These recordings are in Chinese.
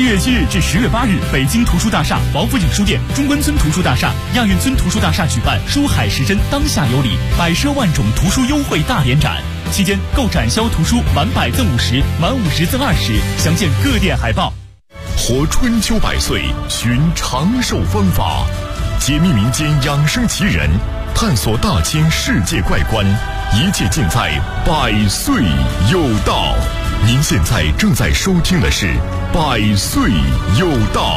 月7日至10月8日，北京图书大厦、王府井书店、中关村图书大厦、亚运村图书大厦举办书海时针当下有礼，百奢万种图书优惠大联展。期间购展销图书满100赠50，满50赠20，详见各店海报。 活春秋百岁，寻长寿方法，解密民间养生奇人，探索大千世界怪观，一切尽在百岁有道。您现在正在收听的是百岁有道。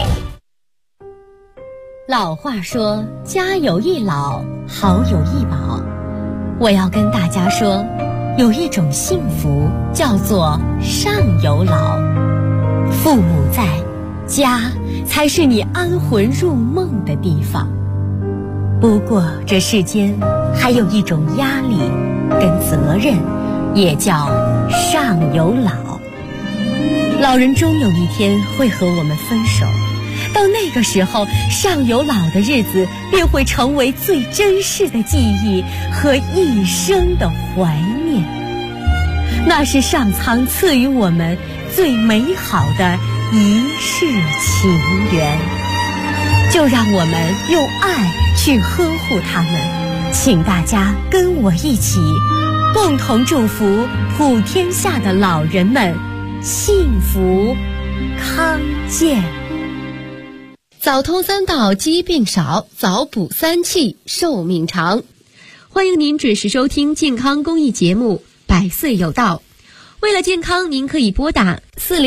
老话说，家有一老，好有一宝。我要跟大家说，有一种幸福叫做上有老。父母在，家才是你安魂入梦的地方。不过这世间还有一种压力跟责任，也叫上有老。老人终有一天会和我们分手，到那个时候，上有老的日子便会成为最珍视的记忆和一生的怀念。那是上苍赐予我们最美好的一世情缘，就让我们用爱去呵护他们。请大家跟我一起，共同祝福普天下的老人们幸福康健。 早通3到，疾病少；早补3气，寿命长。欢迎您准时收听健康公益节目《百岁有道》。为了健康，您可以拨打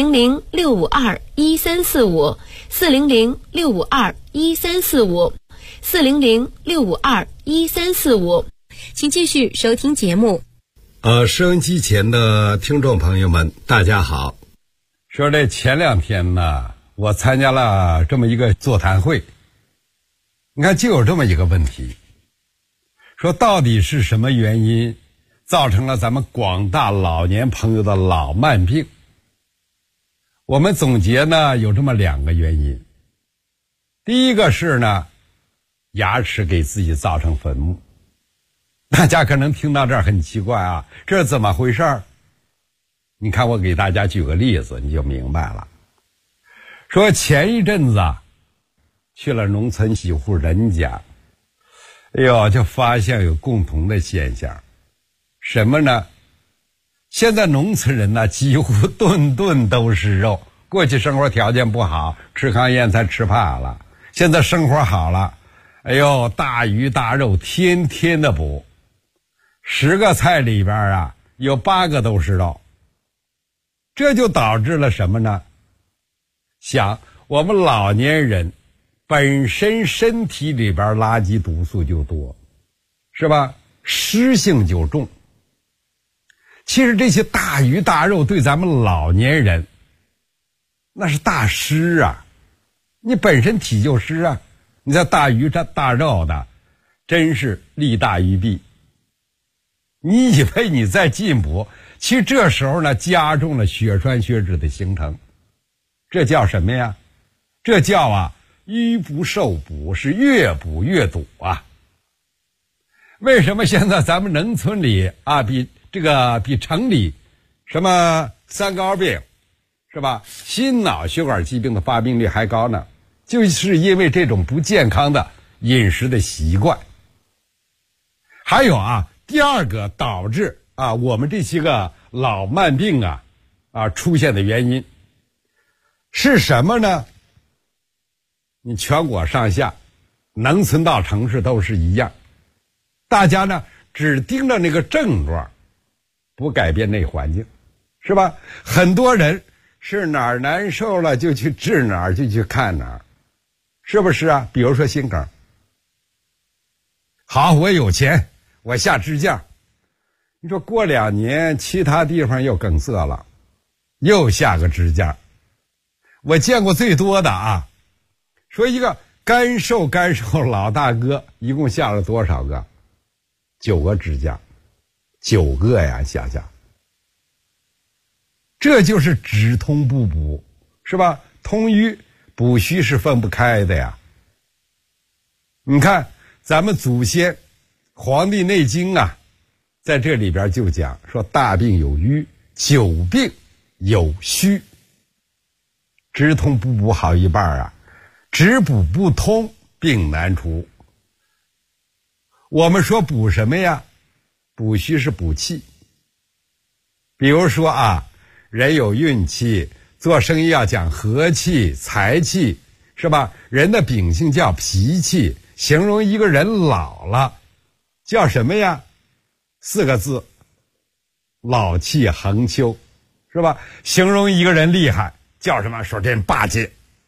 400-652-1345、400-652-1345、400-652-1345。请继续收听节目。 收音机前的听众朋友们，大家好。说这前2天呢，我参加了这么一个座谈会，你看就有这么一个问题，说到底是什么原因造成了咱们广大老年朋友的老慢病？我们总结呢有这么2个原因。第一个是呢，牙齿给自己造成坟墓。大家可能听到这儿很奇怪啊，这是怎么回事？你看我给大家举个例子你就明白了。说前一阵子啊，去了农村几户人家，哎呦，就发现有共同的现象。什么呢？现在农村人呢，几乎顿顿都是肉。过去生活条件不好，吃糠咽菜吃怕了，现在生活好了，哎呦，大鱼大肉天天的补，10个菜里边啊，有8个都是肉。这就导致了什么呢？想我们老年人本身身体里边垃圾毒素就多，是吧？湿性就重。其实这些大鱼大肉对咱们老年人那是大湿啊，你本身体就湿啊，你这大鱼大肉的真是利大于弊。你以为你在进补，其实这时候呢加重了血栓血脂的形成。这叫什么呀？这叫啊瘀不受补，是越补越堵啊。为什么现在咱们农村里啊比城里什么三高病是吧，心脑血管疾病的发病率还高呢？就是因为这种不健康的饮食的习惯。还有啊，第2个导致啊我们这些个老慢病出现的原因是什么呢？你全国上下农村到城市都是一样，大家呢只盯着那个症状，不改变内环境，是吧？很多人是哪儿难受了就去治哪儿，就去看哪儿，是不是啊？比如说心梗，好，我有钱，我下支架，你说过2年其他地方又梗塞了，又下个支架。我见过最多的啊，说一个干瘦老大哥一共下了多少个？9个支架，9个呀，想想这就是只通不补，是吧？通瘀补虚是分不开的呀。你看咱们祖先《黄帝内经》啊，在这里边就讲说，大病有瘀，久病有虚。 直通不补好一半啊，只补不通病难除。我们说补什么呀？补虚是补气。比如说啊，人有运气，做生意要讲和气、财气，是吧？人的秉性叫脾气，形容一个人老了叫什么呀？4个字，老气横秋，是吧？形容一个人厉害叫什么？说这人霸气。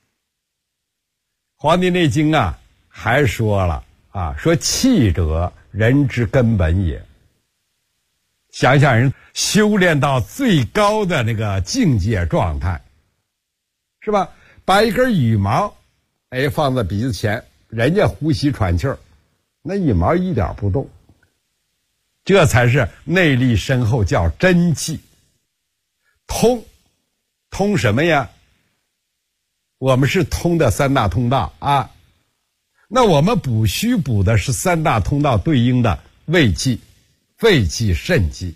黄帝内经啊还说了啊，说气者人之根本也。想想人修炼到最高的那个境界状态，是吧？把一根羽毛放在鼻子前，人家呼吸喘气儿，那羽毛一点不动，这才是内力深厚，叫真气。通什么呀？我们是通的3大通道啊。那我们补虚补的是3大通道对应的胃气、肺气、肾气。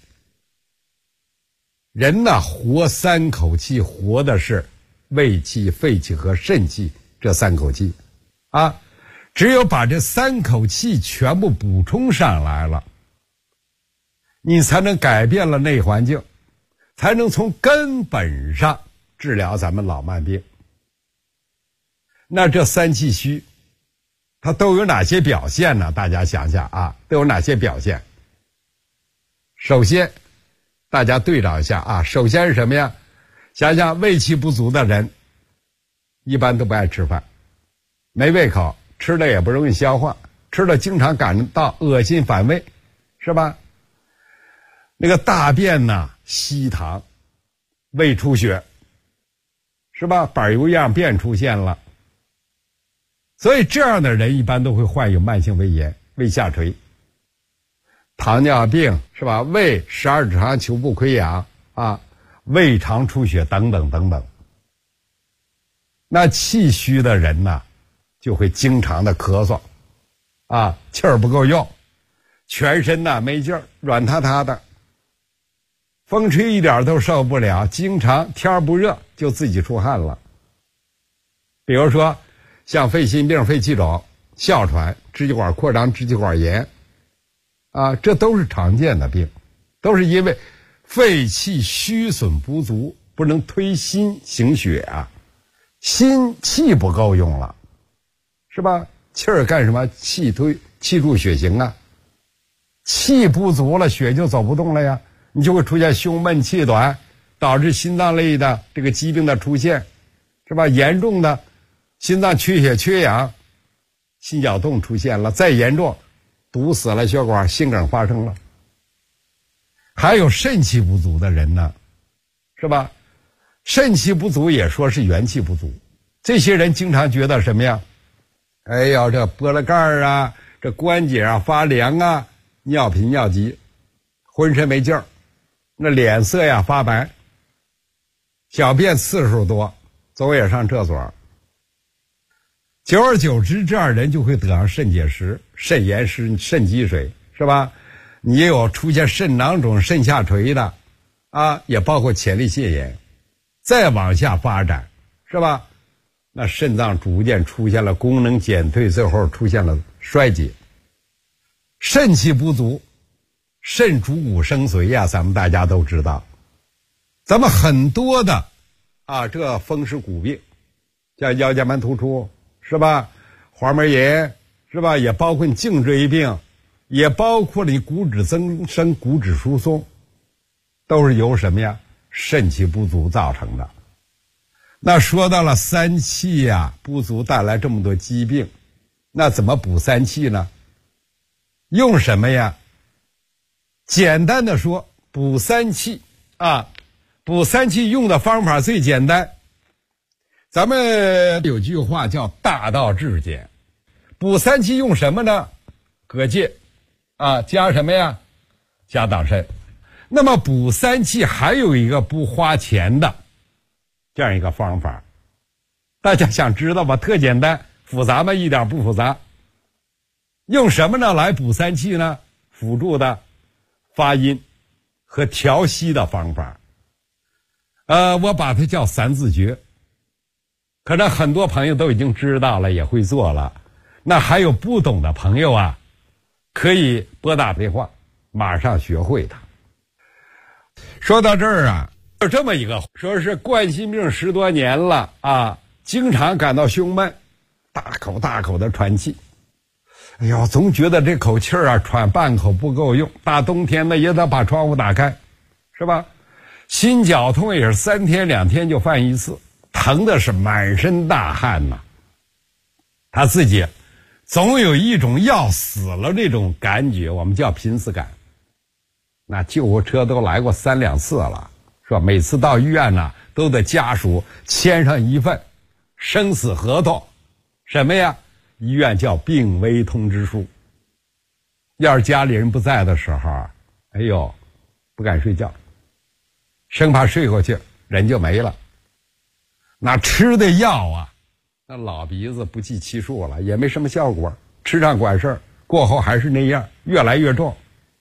人呢活3口气，活的是胃气、肺气和肾气这3口气啊。只有把这3口气全部补充上来了，你才能改变了内环境，才能从根本上治疗咱们老慢病。那这3气虚它都有哪些表现呢？大家想想啊，都有哪些表现？首先大家对照一下啊，首先是什么呀？想想胃气不足的人一般都不爱吃饭，没胃口，吃了也不容易消化，吃了经常感到恶心反胃，是吧？那个大便呢稀溏，胃出血，是吧？板油样便出现了。所以这样的人一般都会患有慢性胃炎、胃下垂、糖尿病，是吧？胃12指肠球部溃疡啊，胃肠出血等等等等。那气虚的人呢，就会经常的咳嗽啊，气儿不够用，全身呢没劲儿，软塌塌的，风吹一点都受不了，经常天不热就自己出汗了。比如说像肺心病、肺气肿、哮喘、支气管扩张、支气管炎啊，这都是常见的病，都是因为肺气虚损不足，不能推心行血啊，心气不够用了，是吧？气儿干什么？气助血行啊，气不足了，血就走不动了呀，你就会出现胸闷气短，导致心脏类的这个疾病的出现，是吧？严重的心脏缺血缺氧，心绞痛出现了，再严重堵死了血管，心梗发生了。还有肾气不足的人呢，是吧？肾气不足也说是元气不足，这些人经常觉得什么呀？哎呀，这脖子盖啊，这关节啊发凉啊，尿频尿急，浑身没劲儿，那脸色呀发白，小便次数多，总也上厕所。久而久之，这样人就会得上肾结石、肾炎石、肾积水，是吧？你也有出现肾囊肿、肾下垂的啊，也包括前列腺炎。再往下发展，是吧？那肾脏逐渐出现了功能减退，最后出现了衰竭。肾气不足，肾主骨生髓呀，咱们大家都知道。咱们很多的这风湿骨病，像腰间盘突出，是吧？滑膜炎，是吧？也包括你颈椎病，也包括你骨质增生、骨质疏松，都是由什么呀？肾气不足造成的。那说到了3气呀不足带来这么多疾病，那怎么补3气呢？用什么呀？简单的说，补3气补3气用的方法最简单。咱们有句话叫大道至简。补3气用什么呢？蛤蚧加什么呀？加党参。那么补3气还有一个不花钱的这样一个方法，大家想知道吧？特简单，复杂吗？一点不复杂。用什么呢来补3气呢？辅助的发音和调息的方法。我把它叫3字诀。 可能很多朋友都已经知道了，也会做了。那还有不懂的朋友啊，可以拨打电话，马上学会它。说到这儿啊，有这么一个说是冠心病10多年了啊，经常感到胸闷，大口大口的喘气。哎呦，总觉得这口气啊喘半口不够用，大冬天的也得把窗户打开，是吧？心绞痛也是3天2天就犯一次，疼的是满身大汗呐。他自己总有一种要死了这种感觉，我们叫濒死感。那救护车都来过3、2次了，是吧？每次到医院呢，都得家属签上一份生死合同，什么呀？医院叫病危通知书。要是家里人不在的时候，哎呦，不敢睡觉，生怕睡过去人就没了。那吃的药啊，那老鼻子不计其数了，也没什么效果，吃上管事儿，过后还是那样，越来越重。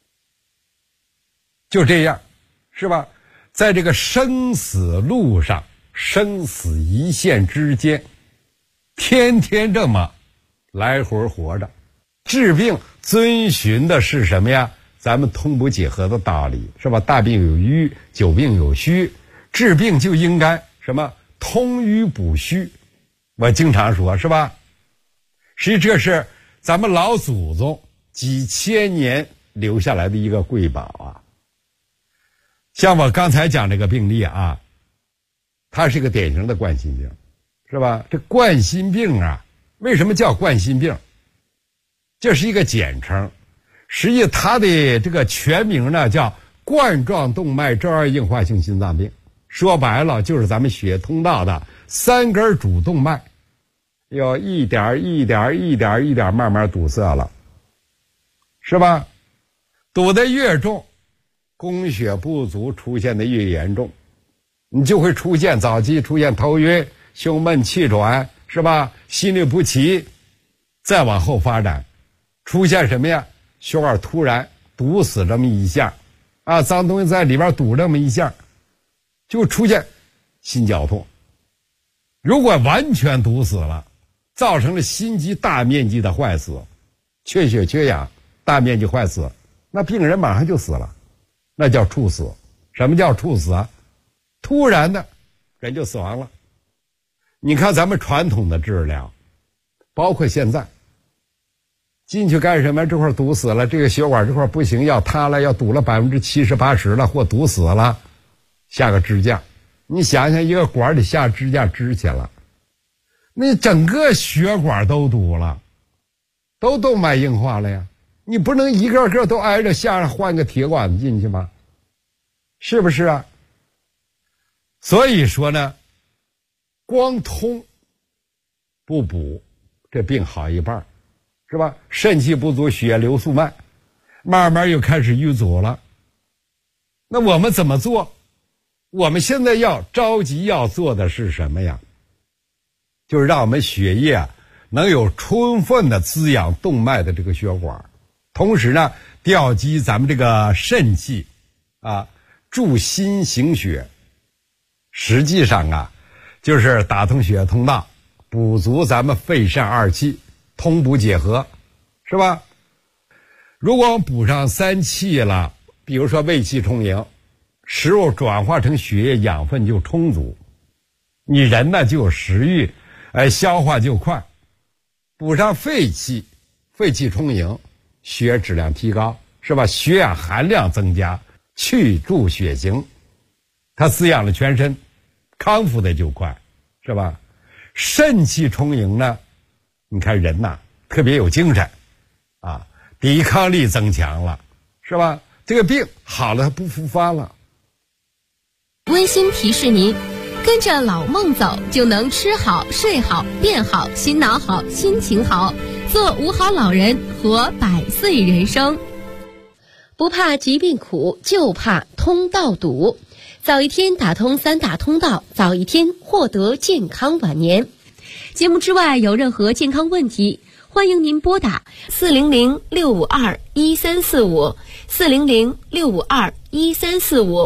就这样，是吧？在这个生死路上，生死一线之间，天天这么来回活着。治病遵循的是什么呀？咱们通补结合的道理，是吧？大病有瘀，久病有虚，治病就应该什么？通瘀补虚。我经常说，是吧？实际这是咱们老祖宗几千年留下来的一个瑰宝啊。像我刚才讲这个病例啊，它是一个典型的冠心病，是吧？这冠心病啊，为什么叫冠心病？这是一个简称，实际它的这个全名呢叫冠状动脉粥样硬化性心脏病。说白了就是咱们血液通道的3根主动脉要一点慢慢堵塞了，是吧？堵得越重，供血不足出现的越严重，你就会出现早期出现头晕、胸闷、气喘，是吧？心律不齐，再往后发展出现什么呀？血管突然堵死这么一下啊，脏东西在里边堵这么一下，就出现心绞痛。如果完全堵死了，造成了心肌大面积的坏死，缺血缺氧大面积坏死，那病人马上就死了，那叫猝死。什么叫猝死啊？突然的人就死亡了。你看咱们传统的治疗，包括现在进去干什么？这块堵死了，这个血管这块不行，要塌了，要堵了70%、80%了，或堵死了，下个支架。你想想，一个管里下支架支起来，那整个血管都堵了，都动脉硬化了呀。你不能一个个都挨着下换个铁管子进去吗？是不是啊？所以说呢，光通不补，这病好一半，是吧？肾气不足，血流速慢，慢慢又开始淤阻了。那我们怎么做？我们现在要着急要做的是什么呀？就是让我们血液啊能有充分的滋养动脉的这个血管，同时呢调集咱们这个肾气啊，助心行血。实际上啊，就是打通血液通道，补足咱们肺肾二气，通补结合，是吧？如果我们补上3气了，比如说胃气充盈，食物转化成血液养分就充足，你人呢就有食欲，消化就快。补上肺气，肺气充盈，血液质量提高，是吧？血氧含量增加，去注血行，它滋养了全身，康复的就快，是吧？肾气充盈呢，你看人呐特别有精神啊，抵抗力增强了，是吧？这个病好了它不复发了。 温馨提示您，跟着老孟走，就能吃好、睡好、变好、心脑好、心情好，做5好老人，活100岁人生。不怕疾病苦，就怕通道堵。早一天打通3大通道，早一天获得健康晚年。节目之外有任何健康问题，欢迎您拨打400-652-1345，400-652-1345。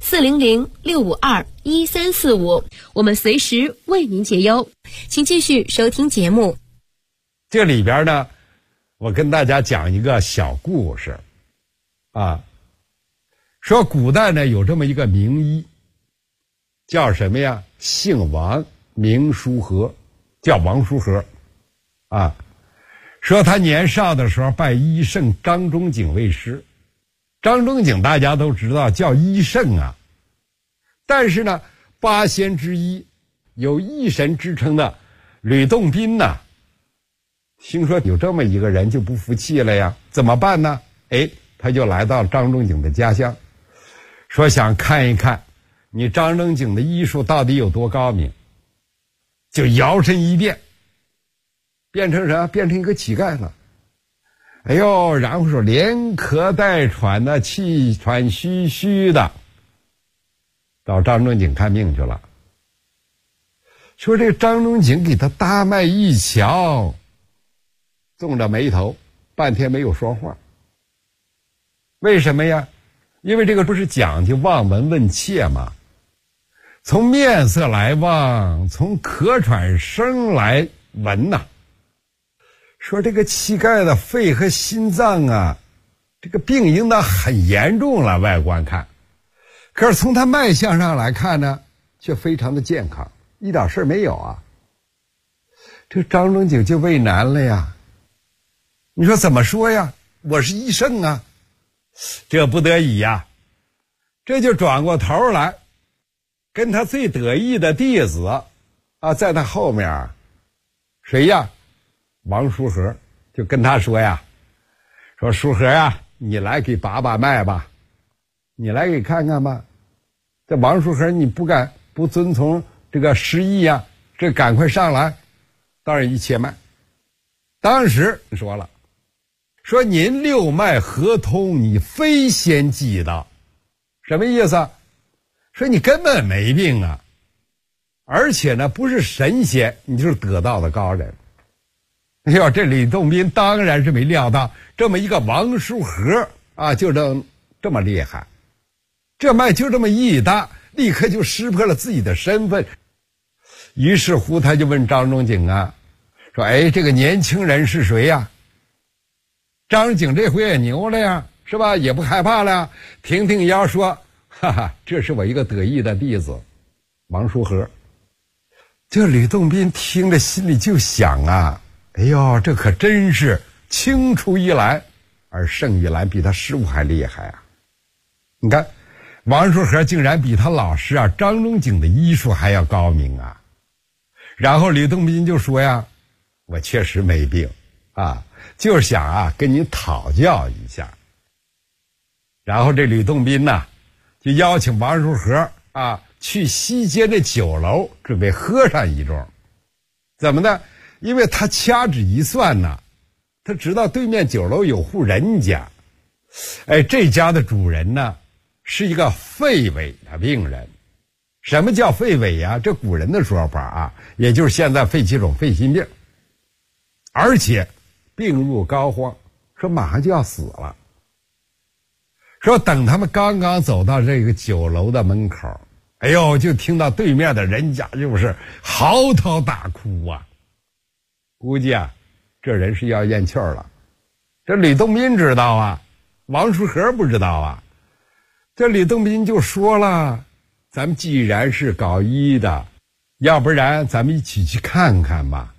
400-652-1345，我们随时为您解忧。请继续收听节目。 这里边呢，我跟大家讲一个小故事啊，说古代呢有这么一个名医，叫什么呀？姓王，名叔和，叫王叔和啊。说他年少的时候拜医圣张仲景为师。张仲景大家都知道叫医圣啊，但是呢八仙之一有医神之称的吕洞宾呢，听说有这么一个人就不服气了呀，怎么办呢？他就来到张仲景的家乡，说想看一看你张仲景的医术到底有多高明，就摇身一变，变成啥？变成一个乞丐了。然后说连咳带喘的，气喘吁吁的，到张仲景看病去了。说这个张仲景给他大脉一瞧，皱着眉头，半天没有说话。为什么呀？因为这个不是讲究望闻问切吗？从面色来望，从咳喘声来闻呐。说这个乞丐的肺和心脏啊，这个病应当很严重了，外观看。可是从他脉象上来看呢，却非常的健康，一点事没有啊。这张仲景就为难了呀。你说怎么说呀？我是医圣啊。这不得已呀，这就转过头来，跟他最得意的弟子啊，在他后面，谁呀？王叔和，就跟他说呀，说叔和呀，你来给把把脉吧，你来给看看吧。这王叔和你不遵从这个师意呀，这赶快上来。当然一切脉，当时说了，说您六脉合通，你非先记到，什么意思？说你根本没病啊，而且呢不是神仙，你就是得道的高人。这吕洞宾当然是没料到这么一个王叔和啊，就这么厉害，这脉就这么一搭，立刻就识破了自己的身份。于是乎他就问张仲景啊，说这个年轻人是谁呀？张景这回也牛了呀，是吧？也不害怕了呀，挺挺腰说，哈哈，这是我一个得意的弟子王叔和。这吕洞宾听着心里就想啊，这可真是青出于蓝而胜于蓝，比他师傅还厉害啊。你看王叔和竟然比他老师啊张仲景的医术还要高明啊。然后吕洞宾就说呀，我确实没病啊，就是想啊跟你讨教一下。然后这吕洞宾呢就邀请王叔和啊去西街的酒楼准备喝上一盅。怎么呢？因为他掐指一算呢，他知道对面酒楼有户人家，这家的主人呢是一个肺痿的病人。什么叫肺痿呀？这古人的说法啊，也就是现在肺气肿、肺心病，而且病入膏肓，说马上就要死了。说等他们刚刚走到这个酒楼的门口，就听到对面的人家就是嚎啕大哭啊。估计啊这人是要咽气儿了。这吕洞宾知道啊，王叔和不知道啊。这吕洞宾就说了，咱们既然是搞医的，要不然咱们一起去看看吧。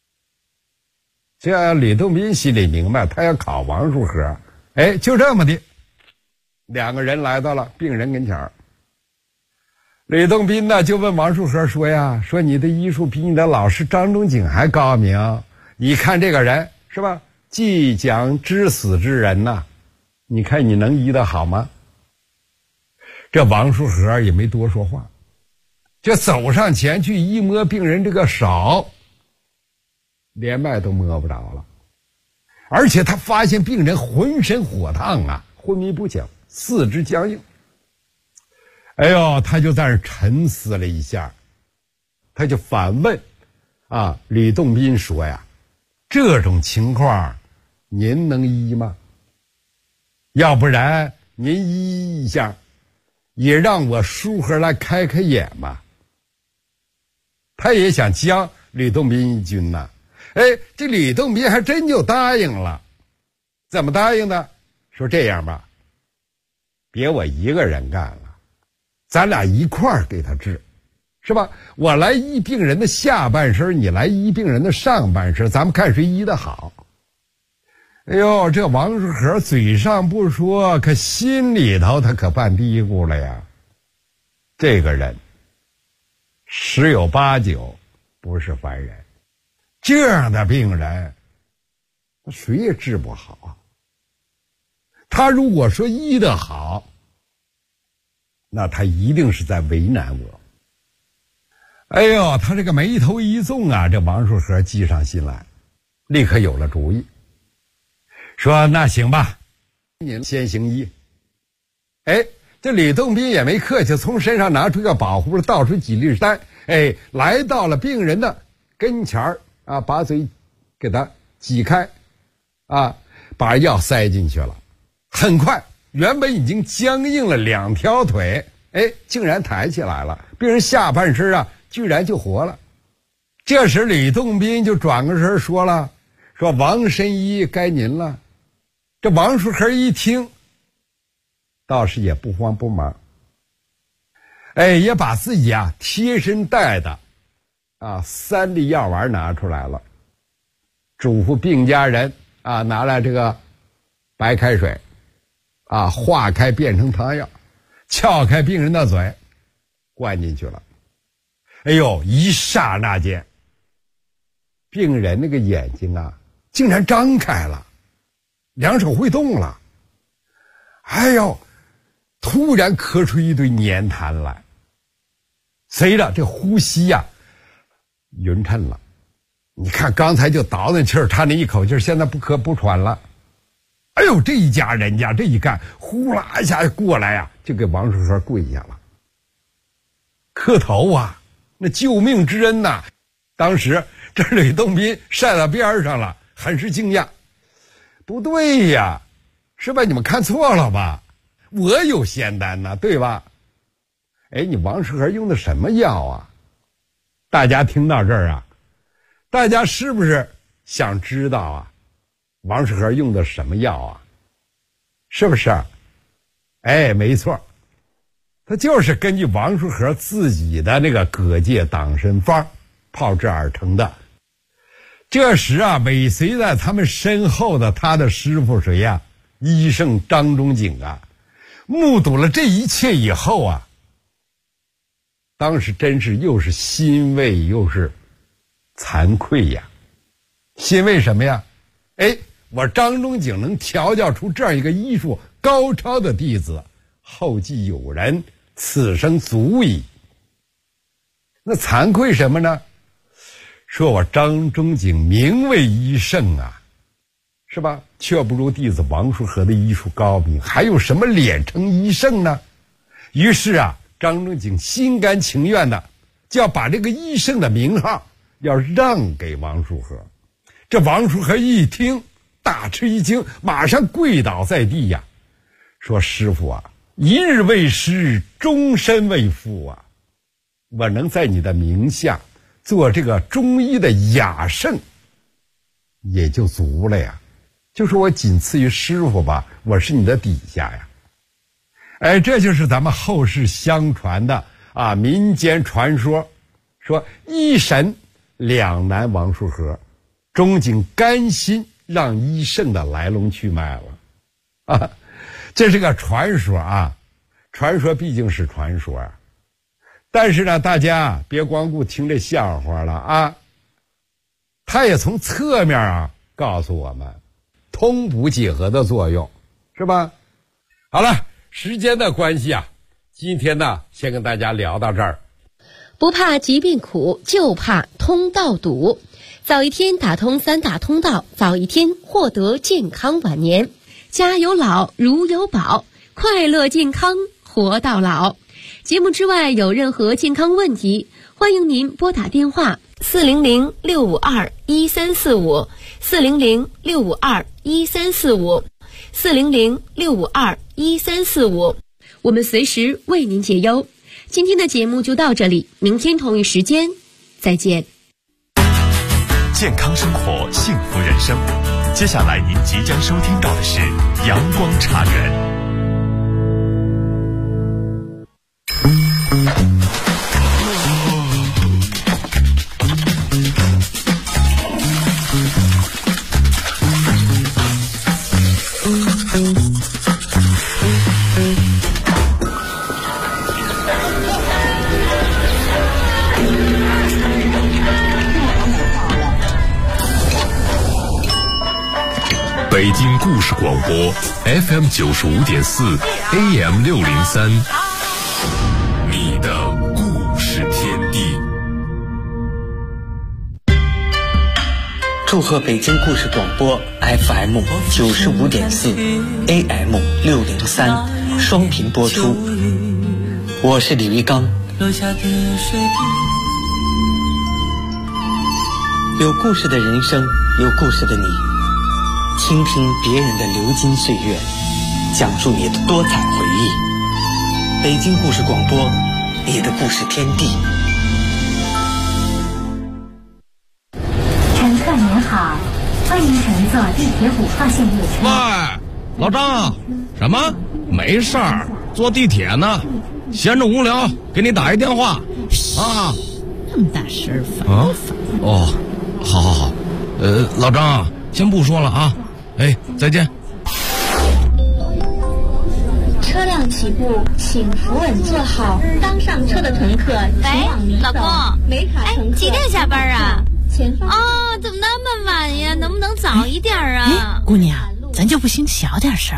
这吕洞宾心里明白，他要考王叔和。就这么的，两个人来到了病人跟前儿。吕洞宾呢就问王叔和说呀，说你的医术比你的老师张仲景还高明，你看这个人是吧，即将致死之人呐，你看你能医得好吗？这王叔和也没多说话，就走上前去一摸病人这个手，连脉都摸不着了。而且他发现病人浑身火烫啊，昏迷不醒，四肢僵硬。他就在那儿沉思了一下，他就反问啊吕洞宾说呀，这种情况您能医吗？要不然您医一下， 也让我叔和来开开眼吧。他也想将吕洞宾一军呐。这吕洞宾还真就答应了。怎么答应的？说这样吧，别我一个人干了，咱俩一块儿给他治，是吧？我来医病人的下半身，你来医病人的上半身，咱们看谁医得好。哎呦，这王叔和嘴上不说，可心里头他可犯嘀咕了呀。这个人十有八九不是凡人，这样的病人谁也治不好啊。他如果说医得好，那他一定是在为难我。哎呦，他这个眉头一纵啊，这王叔和记上心来，立刻有了主意，说那行吧，您先行医。这吕洞宾也没客气，从身上拿出个宝葫芦，倒出几粒丹，来到了病人的跟前儿啊，把嘴给他挤开啊，把药塞进去了。很快，原本已经僵硬了2条腿，竟然抬起来了，病人下半身啊居然就活了。这时吕洞宾就转个身说了，说王神医该您了。这王叔和一听，倒是也不慌不忙，也把自己啊贴身带的3粒药丸拿出来了，嘱咐病家人啊拿来这个白开水化开变成汤药，撬开病人的嘴，灌进去了。哎呦，一刹那间，病人那个眼睛啊竟然张开了，两手会动了。哎呦，突然咳出一堆粘痰来，随着这呼吸呀匀称了。你看刚才就倒那气儿，他那一口气儿现在不咳不喘了。哎呦，这一家人家这一干，呼啦一下过来呀，就给王叔和跪下了，磕头啊，那救命之恩呐。当时这吕洞宾站到边上了，很是惊讶，不对呀，是吧？你们看错了吧？我有仙丹呢，对吧？你王叔和用的什么药啊？大家听到这儿啊，大家是不是想知道啊？王叔和用的什么药啊？是不是？没错，他就是根据王叔和自己的那个葛芥党参方炮制而成的。这时啊，尾随在他们身后的他的师傅谁呀？医圣张仲景啊，目睹了这一切以后啊，当时真是又是欣慰又是惭愧呀。欣慰什么呀？我张仲景能调教出这样一个医术高超的弟子，后继有人，此生足矣。那惭愧什么呢？说我张仲景名为医圣啊，是吧？却不如弟子王叔和的医术高明，还有什么脸称医圣呢？于是啊，张仲景心甘情愿的就要把这个医圣的名号要让给王叔和。这王叔和一听大吃一惊，马上跪倒在地呀，说师父啊，一日为师，终身为父啊，我能在你的名下做这个中医的雅圣也就足了呀，就是我仅次于师傅吧，我是你的底下呀。这就是咱们后世相传的民间传说，说医神两难王叔和，仲景甘心让医圣的来龙去脉了这是个传说啊，传说毕竟是传说啊。但是呢，大家别光顾听这笑话了啊，他也从侧面告诉我们通补结合的作用，是吧？好了，时间的关系啊，今天呢先跟大家聊到这儿。 不怕疾病苦，就怕通道堵。早一天打通3大通道，早一天获得健康晚年。家有老，如有宝，快乐健康活到老。节目之外有任何健康问题，欢迎您拨打电话400-652-1345 400-652-1345 400-652-1345。 我们随时为您解忧。今天的节目就到这里，明天同一时间再见。 健康生活，幸福人生。接下来您即将收听到的是阳光茶园。 北京故事广播 FM 95.4 AM 603，你的故事天地。 祝贺北京故事广播 FM 95.4 AM 603双频播出。我是李玉刚。有故事的人生，有故事的你。倾听别人的流金岁月，讲述你的多彩回忆。北京故事广播，你的故事天地。 乘客您好，欢迎乘坐地铁5号线列车。 喂，老张，什么？没事儿，坐地铁呢，闲着无聊，给你打一电话。啊， 那么大声，烦不烦？ 哦，好，老张，先不说了啊。哎，再见。 车辆起步，请扶稳坐好。刚上车的乘客，请往里走。 老公， 没卡乘客， 几点下班啊？ 前方怎么那么晚呀？能不能早一点啊？ 姑娘，咱就不行小点声儿。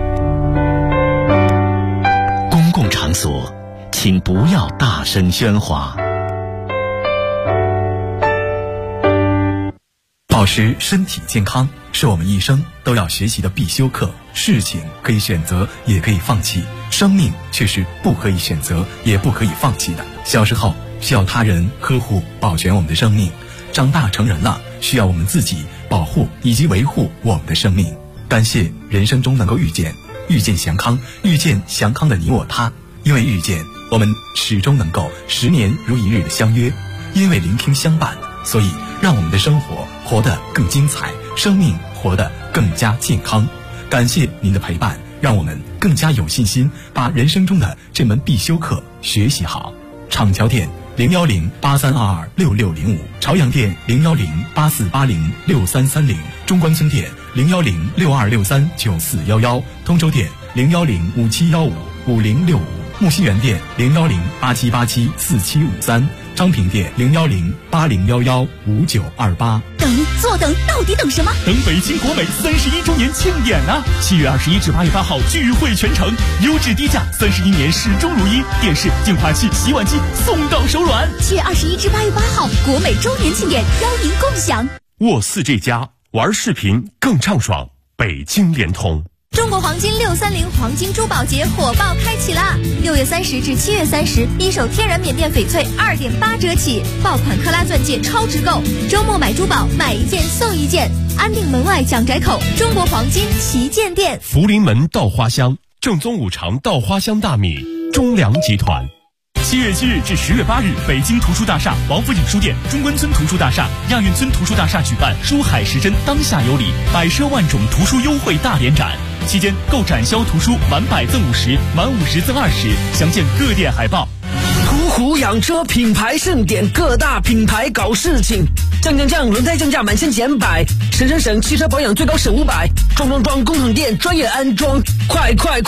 公共场所，请不要大声喧哗。 保持身体健康是我们一生都要学习的必修课。事情可以选择，也可以放弃，生命却是不可以选择，也不可以放弃的。小时候需要他人呵护保全我们的生命，长大成人了需要我们自己保护以及维护我们的生命。感谢人生中能够遇见祥康，遇见祥康的你我他。因为遇见，我们始终能够10年如一日的相约；因为聆听相伴，所以让我们的生活活得更精彩，生命活得更加健康。感谢您的陪伴，让我们更加有信心把人生中的这门必修课学习好。厂桥店01083226605，朝阳店01084806330，中关村店01062639411，通州店01057155065，木樨园店01087874753，昌平店01080115928。 坐等，到底等什么？ 等北京国美31周年庆典啊！7月21至8月8号聚会全城，优质低价，31年始终如一，电视、净化器、洗碗机送到手软。 7月21至8月8号，国美周年庆典，邀您共享。 沃4这家玩视频更畅爽，北京联通。 中国黄金630黄金珠宝节火爆开启啦！6月30至7月30，一手天然缅甸翡翠2.8折起，爆款克拉钻戒超值购，周末买珠宝买1件送1件，安定门外蒋宅口中国黄金旗舰店。 福临门稻花香，正宗五常稻花香大米，中粮集团。7月7日至10月8日，北京图书大厦、王府井书店、中关村图书大厦、亚运村图书大厦举办书海时针当下有礼，百奢万种图书优惠大联展。期间购展销图书满100赠50，满50赠20，详见各店海报。 途虎养车品牌盛典，各大品牌搞事情，降，轮胎降价满1000减100，省，汽车保养最高省500，装，工厂店专业安装，快！